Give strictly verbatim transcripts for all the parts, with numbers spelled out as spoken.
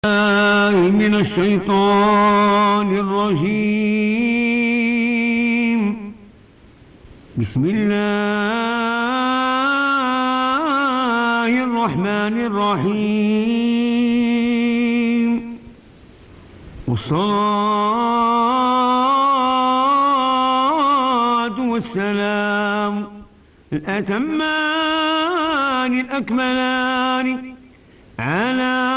من الشيطان الرجيم. بسم الله الرحمن الرحيم. والصلاة والسلام الأتمان الأكملان على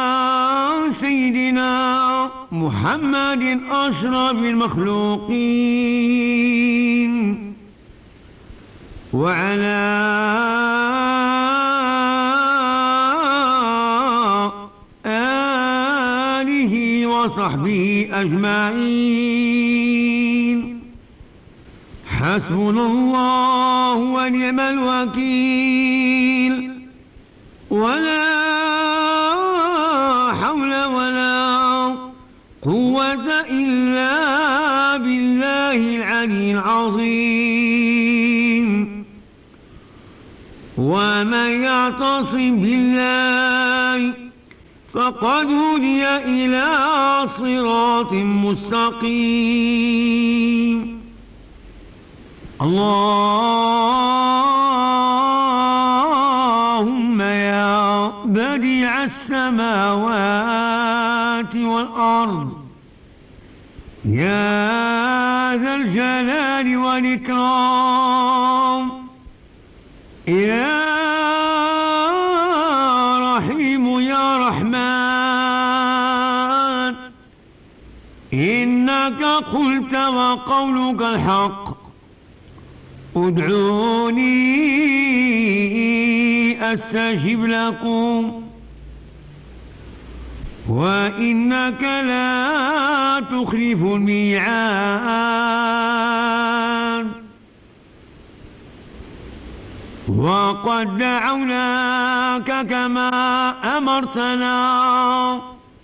سيدنا محمد أشرف المخلوقين وعلى آله وصحبه أجمعين. حسبنا الله ونعم الوكيل، ولا حول ولا قوة إلا بالله العلي العظيم. ومن يعتصم بالله فقد هدي إلى صراط مستقيم. اللهم يا بديع السماوات والأرض، يا ذا الجلال والإكرام، يا رحيم يا رحمن، إنك قلت وقولك الحق، ادعوني أستجب لكم، وإنك لا تخلف الميعاد. وقد دعوناك كما أمرتنا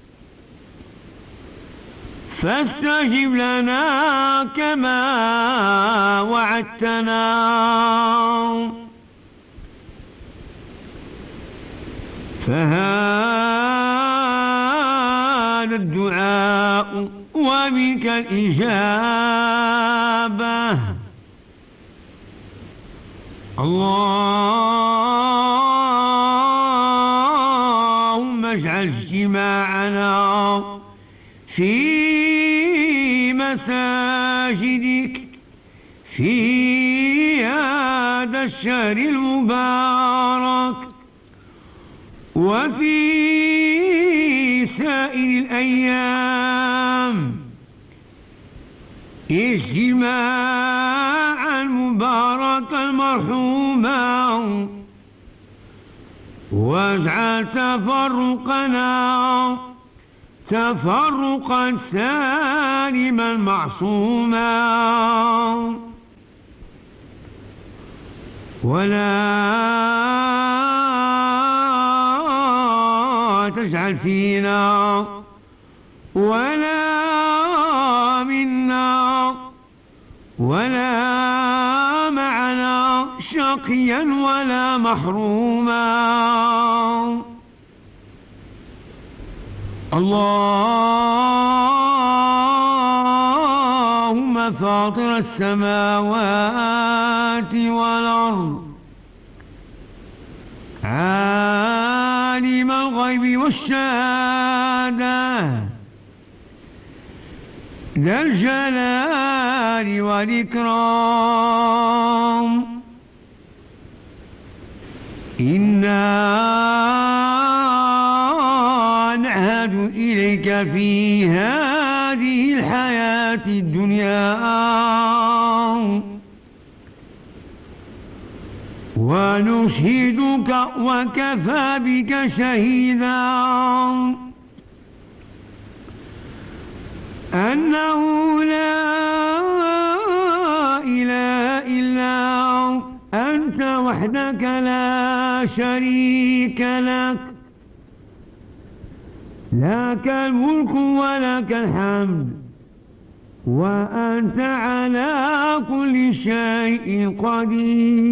فاستجب لنا كما وعدتنا. فهذا الدعاء وبك الإجابة. اللهم اجعل اجتماعنا في مساجدك في هذا الشهر المبارك وفي سائر الأيام اجتماعا مباركا مرحوما، واجعل تفرقنا تفرقا سالما معصوما، ولا تجعل فينا ولا منا ولا معنا شقيا ولا محروما. اللهم فاطر السماوات والأرض، عالم الغيب والشهادة، ذا الجلال والإكرام، إنا نعهد إليك في هذه الحياة الدنيا ونشهدك وكفى بك شهيدا أنه لا إله إلا أنت وحدك لا شريك لك، لك الملك ولك الحمد، وأنت على كل شيء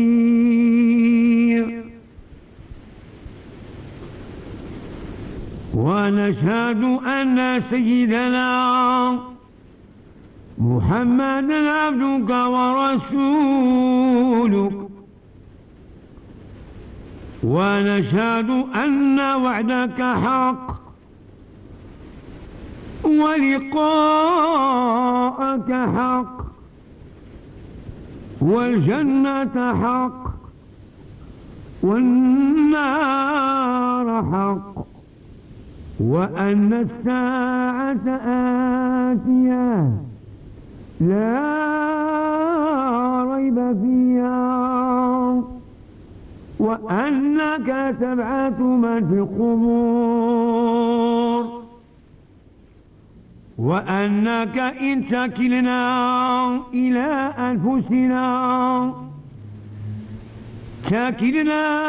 قدير. ونشهد أن سيدنا محمدًا عبدك ورسولك، ونشهد أن وعدك حق ولقاءك حق والجنة حق والنار حق، وأن الساعة آتية لا ريب فيها، وأنك تبعث من في القبور، وأنك إن تكلنا إلى أنفسنا تكلنا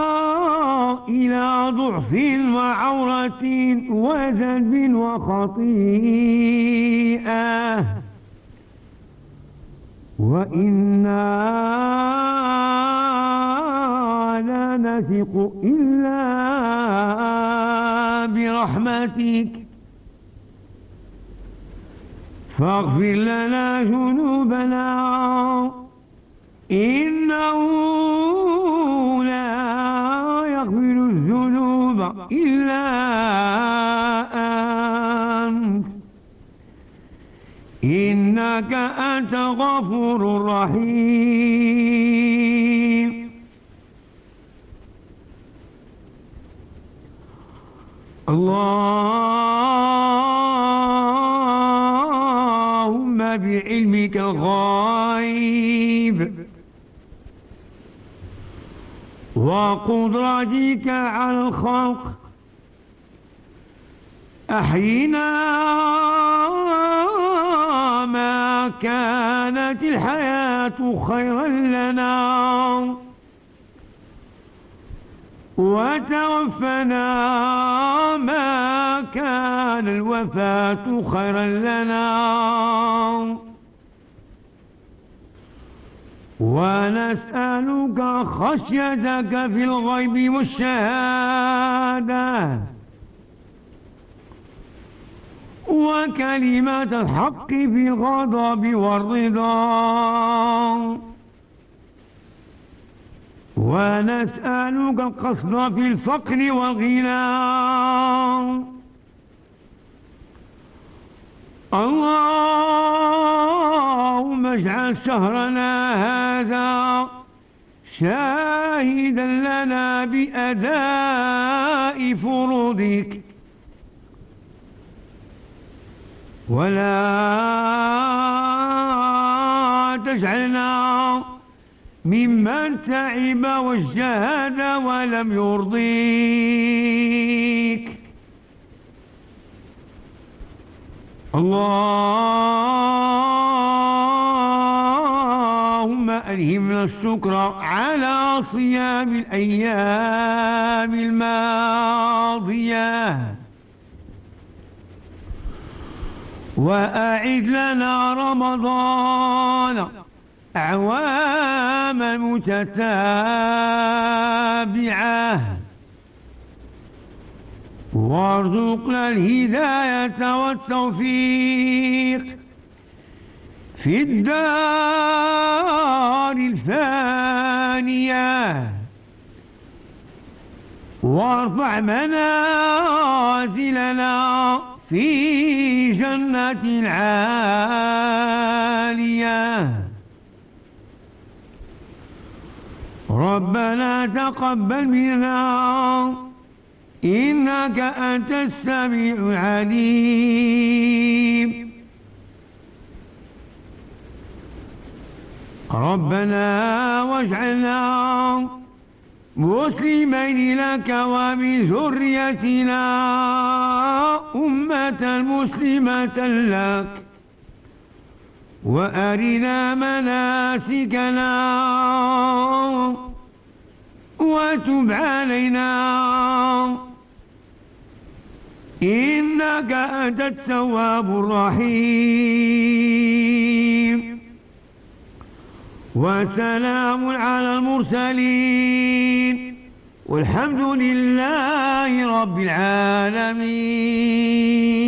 إلى ضعف وعورة وذنب وخطيئة، وإنا لا نثق إلا برحمتك، فاغفر لنا ذنوبنا إنه لا يغفر الذنوب إلا أنت، إنك أنت غفور رحيم. اللهم بعلمك الغيب وقدرتك على الخلق أحينا ما كانت الحياة خيرا لنا، وتوفنا ما كان الوفاة خيرا لنا، ونسألك خشيتك في الغيب والشهادة، وكلمة الحق في الغضب والرضا، ونسألك القصد في الفقر والغنى. اللهم اجعل شهرنا هذا شاهدا لنا بأداء فروضك، ولا تجعلنا ممن تعب واجتهد ولم يرضيك. اللهم ألهمنا الشكر على صيام الأيام الماضية، وأعد لنا رمضان أعواما متتابعة، وارزقنا الهداية والتوفيق في الدار الفانية، وارفع منازلنا في جنة العالية. ربنا تقبل منا إنك أنت السميع العليم. ربنا واجعلنا مسلمين لك ومن ذريتنا أمة مسلمة لك، وأرنا مناسكنا وتب علينا إنك أنت التواب الرحيم. وسلام على المرسلين والحمد لله رب العالمين.